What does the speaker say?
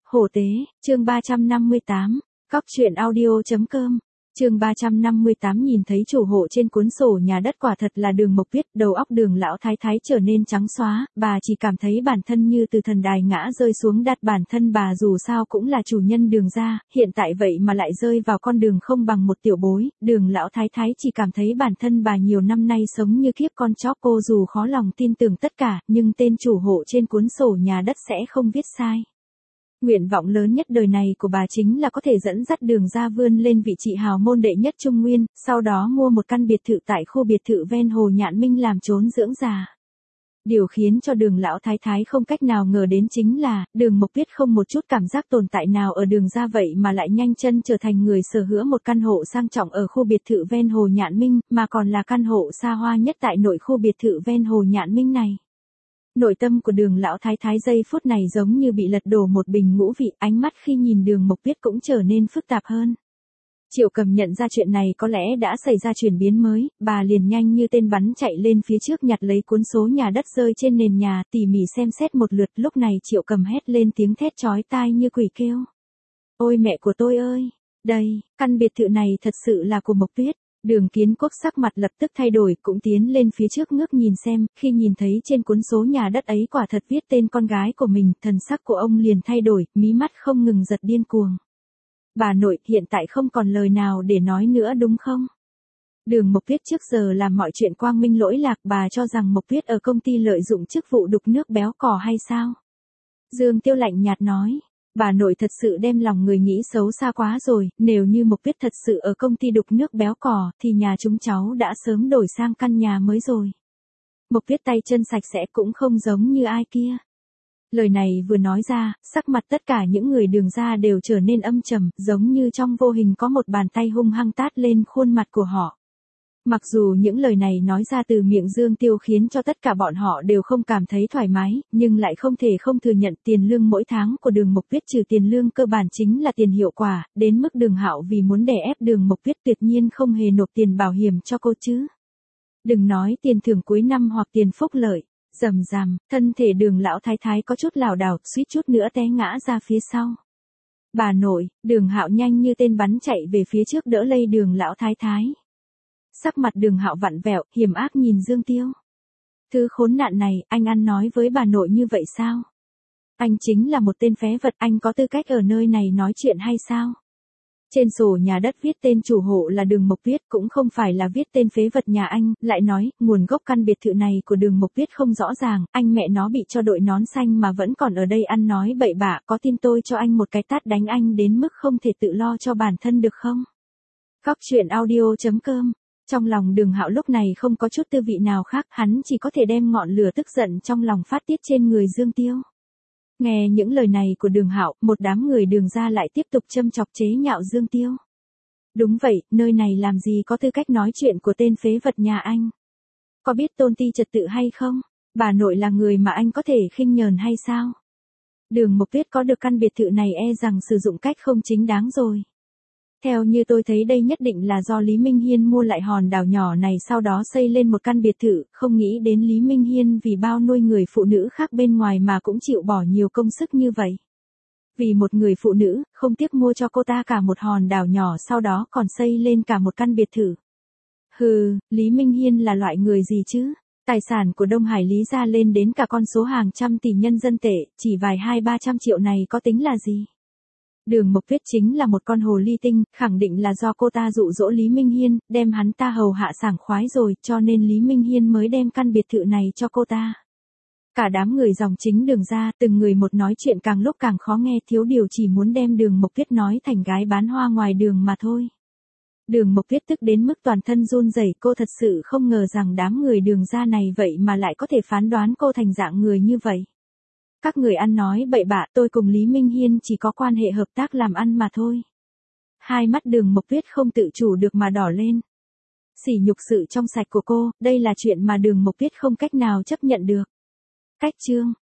Hổ tế, chương 358, Cóc truyện audio.com, chương 358 nhìn thấy chủ hộ trên cuốn sổ nhà đất quả thật là Đường Mộc Viết, đầu óc Đường lão thái thái trở nên trắng xóa, bà chỉ cảm thấy bản thân như từ thần đài ngã rơi xuống đặt bản thân bà dù sao cũng là chủ nhân Đường gia, hiện tại vậy mà lại rơi vào con đường không bằng một tiểu bối, Đường lão thái thái chỉ cảm thấy bản thân bà nhiều năm nay sống như kiếp con chó, cô dù khó lòng tin tưởng tất cả, nhưng tên chủ hộ trên cuốn sổ nhà đất sẽ không viết sai. Nguyện vọng lớn nhất đời này của bà chính là có thể dẫn dắt Đường gia vươn lên vị trí hào môn đệ nhất Trung Nguyên, sau đó mua một căn biệt thự tại khu biệt thự ven hồ Nhạn Minh làm trốn dưỡng già. Điều khiến cho Đường lão thái thái không cách nào ngờ đến chính là, Đường Mộc Viết không một chút cảm giác tồn tại nào ở Đường gia vậy mà lại nhanh chân trở thành người sở hữu một căn hộ sang trọng ở khu biệt thự ven hồ Nhạn Minh, mà còn là căn hộ xa hoa nhất tại nội khu biệt thự ven hồ Nhạn Minh này. Nội tâm của Đường lão thái thái giây phút này giống như bị lật đổ một bình ngũ vị, ánh mắt khi nhìn Đường Mộc Viết cũng trở nên phức tạp hơn. Triệu Cầm nhận ra chuyện này có lẽ đã xảy ra chuyển biến mới, bà liền nhanh như tên bắn chạy lên phía trước nhặt lấy cuốn số nhà đất rơi trên nền nhà, tỉ mỉ xem xét một lượt, lúc này Triệu Cầm hét lên tiếng thét chói tai như quỷ kêu. Ôi mẹ của tôi ơi, đây, căn biệt thự này thật sự là của Mộc Viết. Đường Kiến Quốc sắc mặt lập tức thay đổi, cũng tiến lên phía trước ngước nhìn xem, khi nhìn thấy trên cuốn số nhà đất ấy quả thật viết tên con gái của mình, thần sắc của ông liền thay đổi, mí mắt không ngừng giật điên cuồng. Bà nội, hiện tại không còn lời nào để nói nữa đúng không? Đường Mộc Viết trước giờ làm mọi chuyện quang minh lỗi lạc, bà cho rằng Mộc Viết ở công ty lợi dụng chức vụ đục nước béo cò hay sao? Dương Tiêu lạnh nhạt nói. Bà nội thật sự đem lòng người nghĩ xấu xa quá rồi, nếu như Mộc Viết thật sự ở công ty đục nước béo cò, thì nhà chúng cháu đã sớm đổi sang căn nhà mới rồi. Mộc Viết tay chân sạch sẽ cũng không giống như ai kia. Lời này vừa nói ra, sắc mặt tất cả những người Đường gia đều trở nên âm trầm, giống như trong vô hình có một bàn tay hung hăng tát lên khuôn mặt của họ. Mặc dù những lời này nói ra từ miệng Dương Tiêu khiến cho tất cả bọn họ đều không cảm thấy thoải mái, nhưng lại không thể không thừa nhận tiền lương mỗi tháng của Đường Mộc Viết trừ tiền lương cơ bản chính là tiền hiệu quả, đến mức Đường Hạo vì muốn đè ép Đường Mộc Viết tuyệt nhiên không hề nộp tiền bảo hiểm cho cô chứ. Đừng nói tiền thưởng cuối năm hoặc tiền phúc lợi, rầm rằm, thân thể Đường lão thái thái có chút lảo đảo, suýt chút nữa té ngã ra phía sau. Bà nội, Đường Hạo nhanh như tên bắn chạy về phía trước đỡ lấy Đường lão thái thái. Sắc mặt Đường Hạo vặn vẹo, hiểm ác nhìn Dương Tiêu. Thứ khốn nạn này, anh ăn nói với bà nội như vậy sao? Anh chính là một tên phế vật, anh có tư cách ở nơi này nói chuyện hay sao? Trên sổ nhà đất viết tên chủ hộ là Đường Mộc Viết, cũng không phải là viết tên phế vật nhà anh, lại nói, nguồn gốc căn biệt thự này của Đường Mộc Viết không rõ ràng, anh mẹ nó bị cho đội nón xanh mà vẫn còn ở đây ăn nói bậy bạ, có tin tôi cho anh một cái tát đánh anh đến mức không thể tự lo cho bản thân được không? Cóc truyện audio.com. Trong lòng Đường Hạo lúc này không có chút tư vị nào khác, hắn chỉ có thể đem ngọn lửa tức giận trong lòng phát tiết trên người Dương Tiêu. Nghe những lời này của Đường Hạo, một đám người Đường gia lại tiếp tục châm chọc chế nhạo Dương Tiêu. Đúng vậy, nơi này làm gì có tư cách nói chuyện của tên phế vật nhà anh? Có biết tôn ti trật tự hay không? Bà nội là người mà anh có thể khinh nhờn hay sao? Đường Mộc Viết có được căn biệt thự này e rằng sử dụng cách không chính đáng rồi. Theo như tôi thấy đây nhất định là do Lý Minh Hiên mua lại hòn đảo nhỏ này sau đó xây lên một căn biệt thự, không nghĩ đến Lý Minh Hiên vì bao nuôi người phụ nữ khác bên ngoài mà cũng chịu bỏ nhiều công sức như vậy. Vì một người phụ nữ, không tiếc mua cho cô ta cả một hòn đảo nhỏ sau đó còn xây lên cả một căn biệt thự. Hừ, Lý Minh Hiên là loại người gì chứ? Tài sản của Đông Hải Lý gia lên đến cả con số hàng trăm tỷ nhân dân tệ, chỉ vài 200-300 triệu này có tính là gì? Đường Mộc Viết chính là một con hồ ly tinh, khẳng định là do cô ta dụ dỗ Lý Minh Hiên, đem hắn ta hầu hạ sảng khoái rồi, cho nên Lý Minh Hiên mới đem căn biệt thự này cho cô ta. Cả đám người dòng chính Đường gia, từng người một nói chuyện càng lúc càng khó nghe, thiếu điều chỉ muốn đem Đường Mộc Viết nói thành gái bán hoa ngoài đường mà thôi. Đường Mộc Viết tức đến mức toàn thân run rẩy, cô thật sự không ngờ rằng đám người Đường gia này vậy mà lại có thể phán đoán cô thành dạng người như vậy. Các người ăn nói bậy bạ, tôi cùng Lý Minh Hiên chỉ có quan hệ hợp tác làm ăn mà thôi. Hai mắt Đường Mộc Viết không tự chủ được mà đỏ lên. Sỉ nhục sự trong sạch của cô, đây là chuyện mà Đường Mộc Viết không cách nào chấp nhận được. Cách chương.